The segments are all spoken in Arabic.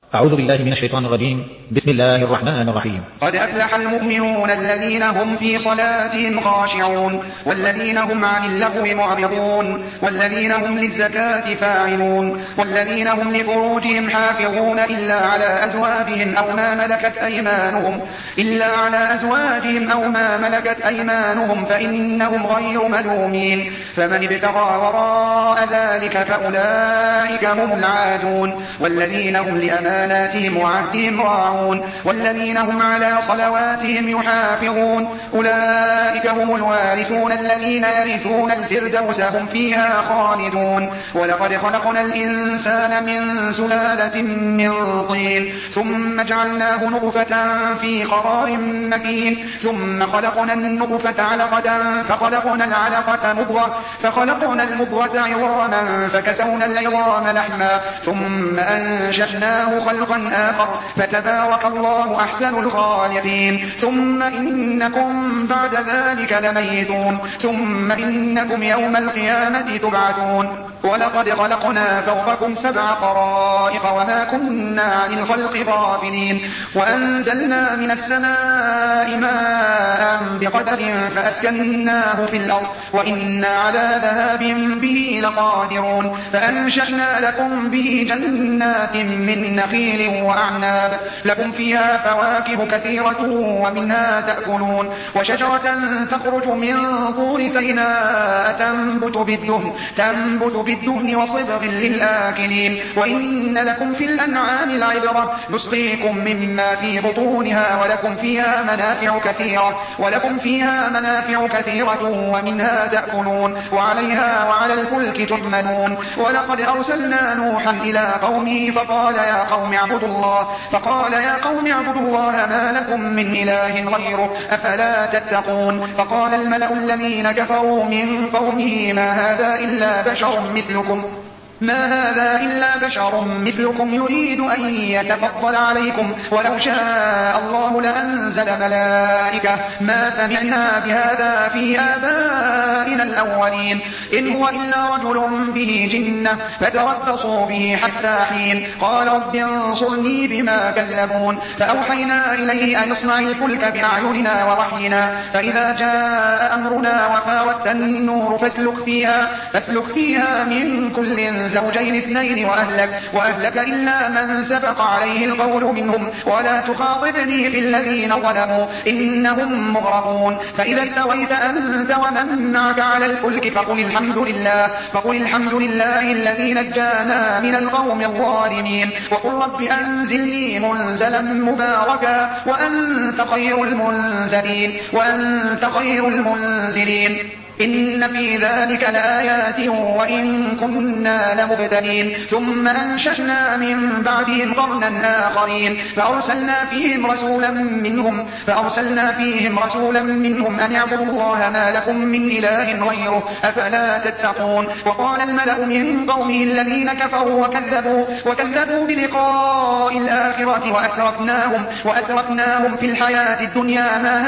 أعوذ بالله من الشيطان الرجيم. بسم الله الرحمن الرحيم. قد أفلح المؤمنون الذين هم في صلاتهم خاشعون والذين هم عن اللغو معرضون والذين هم للزكاة فاعلون والذين هم لفروجهم حافظون إلا على أزواجهم أو ما ملكت أيمانهم فإنهم غير ملومين فمن ابتغى وراء ذلك فأولئك هم العادون والذين هم لأماناتهم وعهدهم راعون والذين هم على صلواتهم يحافظون أولئك هم الوارثون الذين يرثون الفردوس هم فيها خالدون. ولقد خلقنا الإنسان من سلالة من طين ثم جعلناه نطفة في قرار مكين ثم خلقنا النطفة علقة فخلقنا العلقة مضغة فخلقنا المضغة عظاما فكسونا العظام لحما ثم أنشأناه خلقا آخر فتبارك الله أحسن الخالقين. ثم إنكم بعد ذلك لميتون ثم إنكم يوم القيامة تبعثون. ولقد خلقنا فوقكم 7 طرائق وما كنا عن الخلق غافلين وأنزلنا من السماء ماء بقدر فأسكناه في الأرض وإنا على ذهاب به لقادرون فأنشأنا لكم به جنات من نخيل وأعناب لكم فيها فواكه كثيرة ومنها تأكلون وشجرة تخرج من طور سيناء تنبت بالدهن وصبغ للآكلين وإن لكم في الأنعام لعبرة نسقيكم مما في بطونها ولكم فيها منافع كثيرة ومنها تأكلون وعليها وعلى الفلك تحملون. ولقد أرسلنا نوحا إلى قومه فقال يا قوم اعبدوا الله ما لكم من إله غيره أفلا تتقون. فقال الملأ الذين كفروا من قومه ما هذا إلا بشر مثلكم يريد أن يتفضل عليكم ولو شاء الله لأنزل ملائكة ما سمعنا بهذا في آبائنا الأولين إن هو إلا رجل به جنة فتربصوا به حتى حين. قال رب انصرني بما كذبون فأوحينا إليه أن يصنع الفلك بأعيننا ووحينا فإذا جاء أمرنا وفارت النور فاسلك فيها من كل زوجين 2 وأهلك إلا من سبق عليه القول منهم ولا تخاطبني في الذين ظلموا إنهم مغرقون. فإذا استويت أنت ومن معك على الفلك فقل الحمد لله الذي نجانا من القوم الظالمين وقل رب أنزلني منزلا مباركا وأنت خير المنزلين. إن في ذلك لآيات وإن كنا لمبتلين. ثم أنشأنا من بعدهم قرنا آخرين فأرسلنا فيهم رسولا منهم أن اعبدوا الله ما لكم من إله غيره أفلا تتقون. وقال الملأ من قومه الذين كفروا وكذبوا بلقاء الآخرة وأترفناهم في الحياة الدنيا ما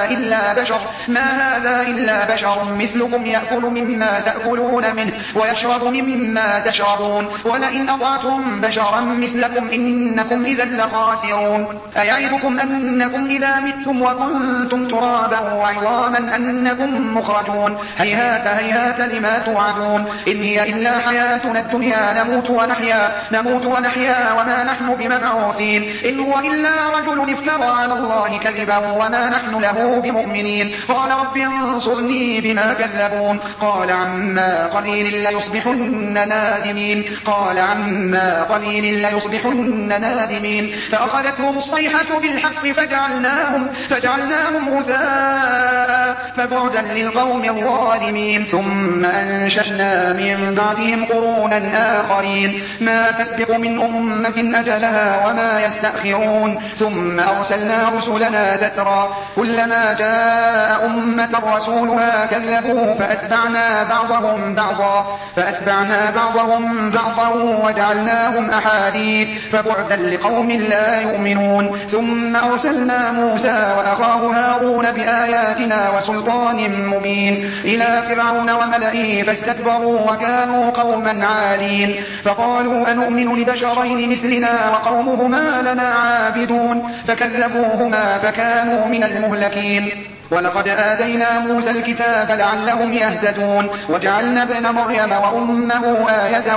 هذا إلا بشر مثلكم يأكل مما تأكلون منه ويشرب مما تشربون ولئن أطعتم بشرا مثلكم إنكم إذا لخاسرون. أيعدكم أنكم إذا متم وكنتم ترابا وعظاما أنكم مخرجون هيهات لما توعدون إن هي إلا حياتنا الدنيا نموت ونحيا وما نحن بمبعوثين إن هو إلا رجل افترى على الله كذبا وما نحن له بمؤمنين. قال رب انصرني بما كذبون قال عما قليل ليصبحن نادمين. فأخذتهم الصيحة بالحق فجعلناهم غثاء فبعدا للقوم الظالمين. ثم أنشأنا من بعدهم قرونا آخرين ما تسبق من أمة أجلها وما يستأخرون. ثم أرسلنا رسلنا تترى كلما جاء أمة رسولها كذبوا فكذبوا فأتبعنا بعضهم بعضا وجعلناهم أحاديث فبعدا لقوم لا يؤمنون. ثم أرسلنا موسى وأخاه هارون بآياتنا وسلطان مبين إلى فرعون وملئه فاستكبروا وكانوا قوما عالين. فقالوا أنؤمن لبشرين مثلنا وقومهما لنا عابدون فكذبوهما فكانوا من المهلكين. ولقد آتينا موسى الكتاب لعلهم يهتدون وجعلنا ابن مريم وأمه آية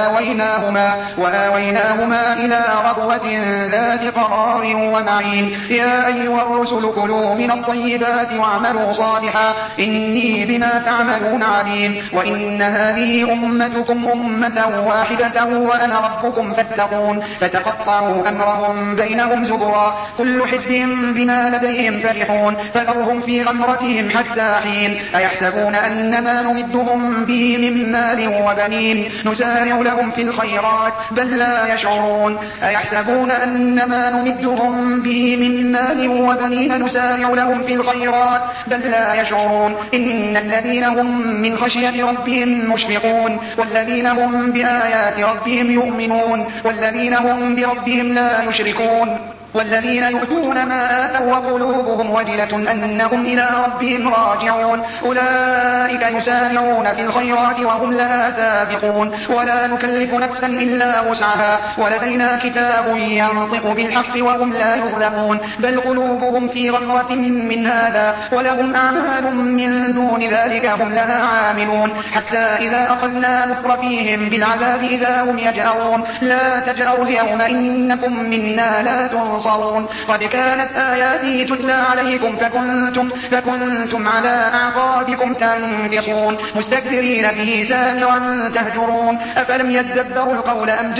وآويناهما إلى ربوة ذات قرار ومعين. يا أيها الرسل كلوا من الطيبات واعملوا صالحا إني بما تعملون عليم. وإن هذه أمتكم أمة واحدة وأنا ربكم فاتقون. فتقطعوا أمرهم بينهم زبرا كل حزب بما لديهم فرحون فذرهم في غمرتهم حتى حين. أيحسبون أنما نمدهم به من مال وبنين نسارع لهم في الخيرات بل لا يشعرون. أيحسبون أنما نمدهم به من مال وبنين نسارع لهم في الخيرات بل لا يشعرون. إن الذين هم من خشية ربهم مشفقون والذين هم بآيات ربهم يؤمنون والذين هم بربهم لا يشركون والذين يؤتون ما آتوا وقلوبهم وجلة أنهم إلى ربهم راجعون أولئك يسارعون في الخيرات وهم لها سابقون. ولا نكلف نفسا إلا وسعها ولدينا كتاب ينطق بالحق وهم لا يظلمون. بل قلوبهم في غمرة من هذا ولهم أعمال من دون ذلك هم لها عاملون. حتى إذا أخذنا مترفيهم بالعذاب إذا هم يجأرون. لا تجأروا اليوم إنكم منا لا تنصرون. قد كانت آياتي تتلى عليكم فكنتم على أعقابكم تنكصون مستكبرين به سامرا تهجرون. أفلم يدبروا القول أم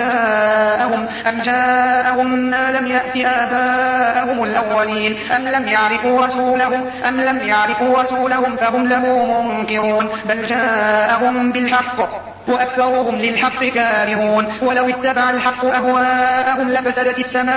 جاءهم ما لم يأت آباءهم الأولين أم لم يعرفوا رسولهم فهم له منكرون. بل جاءهم بالحق وأكثرهم للحق كارهون. ولو اتبع الحق أهواءهم لفسدت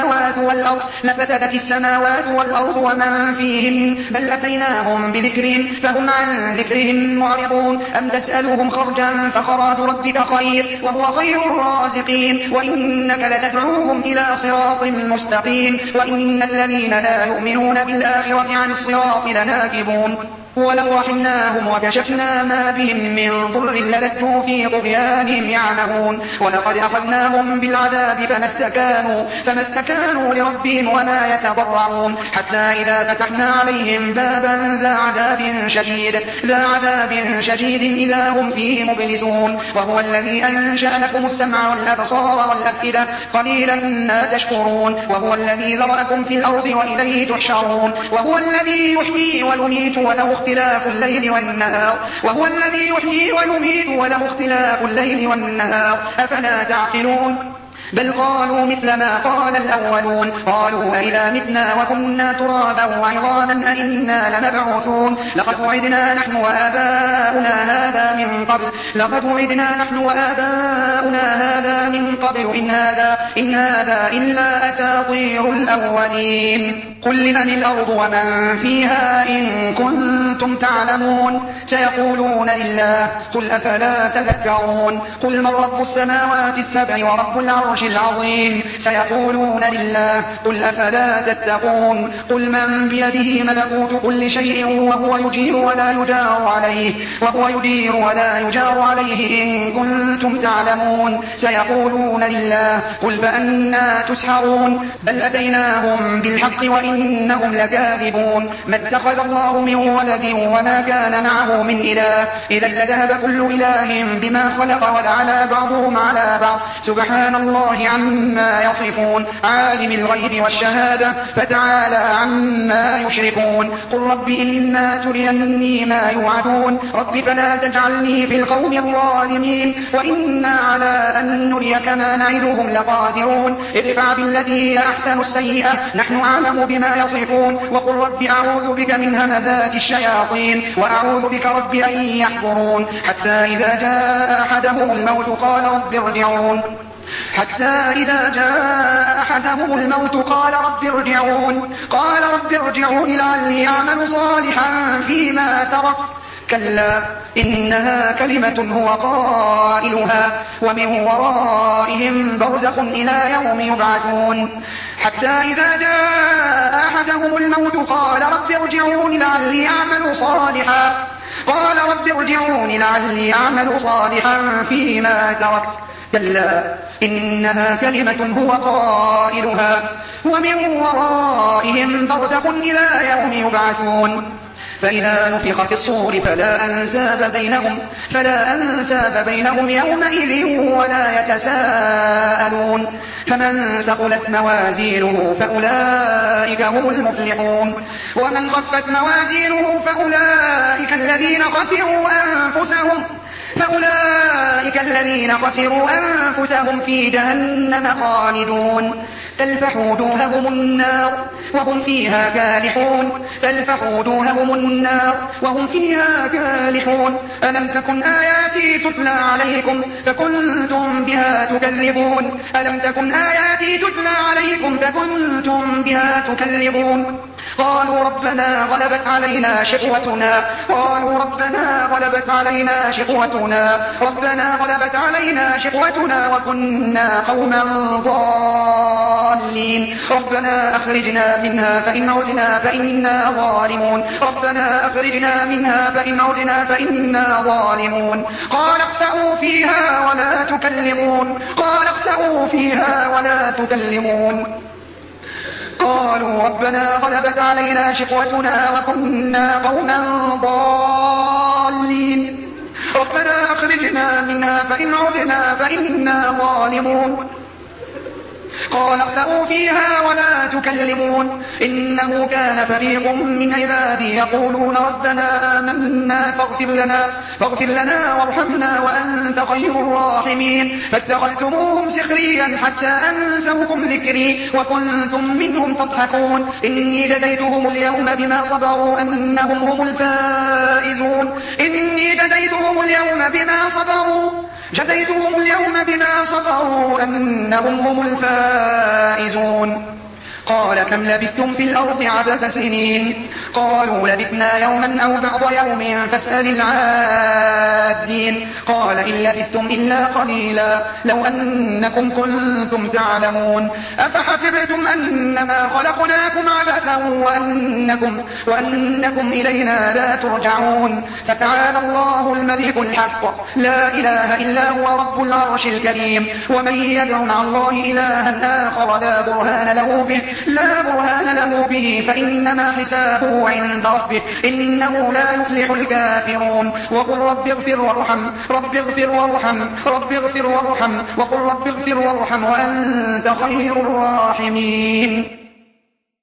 السماوات والأرض ومن فيهن بل أتيناهم بذكرهم فهم عن ذكرهم معرضون. أم تسألهم خرجا فخراج ربك خير وهو خير الرازقين وإنك لتدعوهم إلى صراط مستقيم. وإن الذين لا يؤمنون بالآخرة عن الصراط لناكبون. ولو رحمناهم وكشفنا ما بهم من ضر للجوا في طغيانهم يعمهون. ولقد أخذناهم بالعذاب فما استكانوا لربهم وما يتضرعون. حتى إذا فتحنا عليهم بابا ذا عذاب شديد إذا هم فيه مبلسون. وهو الذي أنشأ لكم السمع والأبصار والأفئدة قليلا ما تشكرون. وهو الذي ذرأكم في الأرض وإليه تحشرون. وهو الذي يحيي ويميت وله اختلاف الليل والنهار أفلا تعقلون. بل قالوا مثل ما قال الأولون قالوا أئذا متنا وكنا ترابا وعظاما أئنا لمبعوثون. لقد وعدنا نحن وآباؤنا هذا من قبل إن هذا إلا أساطير الأولين. قل لمن الأرض ومن فيها إن كنتم تعلمون. سيقولون لله قل أفلا تذكرون. قل من رب السماوات السبع ورب العرش العظيم. سيقولون لله قل أفلا تتقون. قل من بيده ملكوت كل شيء وهو يجير ولا يجار عليه إن كنتم تعلمون. سيقولون لله قل فأنا تسحرون. بل أتيناهم بالحق وإنهم لكاذبون. ما اتخذ الله من ولد وما كان معه من إله إذا لذهب كل إله بما خلق ولعلى بعضهم على بعض سبحان الله عما يصفون. عالم الغيب والشهادة فتعالى عما يشركون. قل رب إما تريني ما يوعدون رب فلا تجعلني في القوم الظالمين وإنا على أن نريك ما نعدهم لقادرون. ادفع بالتي هي أحسن السيئة نحن أعلم بما يصفون. وقل رب أعوذ بك من همزات الشياطين وأعوذ بك رب أن يحضرون. حتى إذا جاء أحدهم الموت قال رب ارجعون قال رب ارجعون لعلي أعمل صالحا فيما تركت كلا إنها كلمة هو قائلها ومن ورائهم برزخ إلى يوم يبعثون حتى إذا جاء أحدهم الموت قال رب ارجعون لعلي أعمل صالحا فيما تركت كلا إنها كلمة هو قائلها ومن ورائهم برزخ إلى يوم يبعثون فإذا نفخ في الصور فلا أنساب بينهم يومئذ ولا يتساءلون فمن ثقلت موازينه فأولئك هم المفلحون ومن خفت موازينه فأولئك الذين خسروا أنفسهم في جهنم خالدون تلفح وجوههم النار وهم فيها كالحون ألم تكن آياتي تتلى عليكم فكنتم بها تكذبون قالوا ربنا غلبت علينا شقوتنا وكنا قوما ضالين ربنا أخرجنا منها فإن عدنا فإنا ظالمون قال اخسئوا فيها ولا تكلمون قالوا ربنا غلبت علينا شقوتنا وكنا قوما ضالين ربنا أخرجنا منها فإن عدنا فإنا ظالمون قال اخسئوا فيها ولا تكلمون إنه كان فريق من عبادي يقولون ربنا آمنا فاغفر لنا وارحمنا وأنت خير الراحمين فاتخذتموهم سخريا حتى أنسوكم ذكري وكنتم منهم تضحكون إني جزيتهم اليوم بما صبروا أنهم هم الفائزون قال كم لبثتم في الأرض عدد سنين قالوا لبثنا يوما أو بعض يوم فاسأل العادين قال إن لبثتم إلا قليلا لو أنكم كنتم تعلمون أفحسبتم أنما خلقناكم عبثا وأنكم إلينا لا ترجعون فتعالى الله الملك الحق لا إله إلا هو رب العرش الكريم ومن يدع مع الله إلها آخر لا برهان له به فإنما حسابه عند ربه إنه لا يفلح الكافرون وقل رب اغفر وارحم وقل رب اغفر وارحم وأنت خير الراحمين